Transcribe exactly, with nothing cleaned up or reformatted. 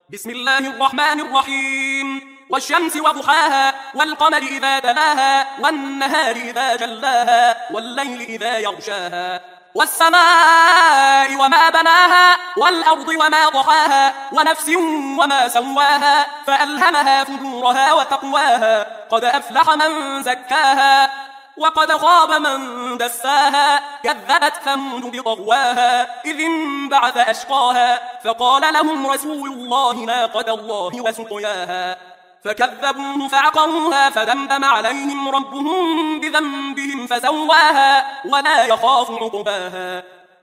بسم الله الرحمن الرحيم. والشمس وضحاها والقمر إذا تلاها والنهار إذا جلاها والليل إذا يغشاها والسماء وما بناها والأرض وما طحاها ونفس وما سواها فألهمها فجورها وتقواها قد أفلح من زكاها وقد خاب من دساها كذبت ثمود بطغواها إذ انبعث أشقاها فقال لهم رسول الله ناقة الله وسقياها فكذبوه فعقروها فدمدم عليهم ربهم بذنبهم فسواها ولا يخاف عقباها.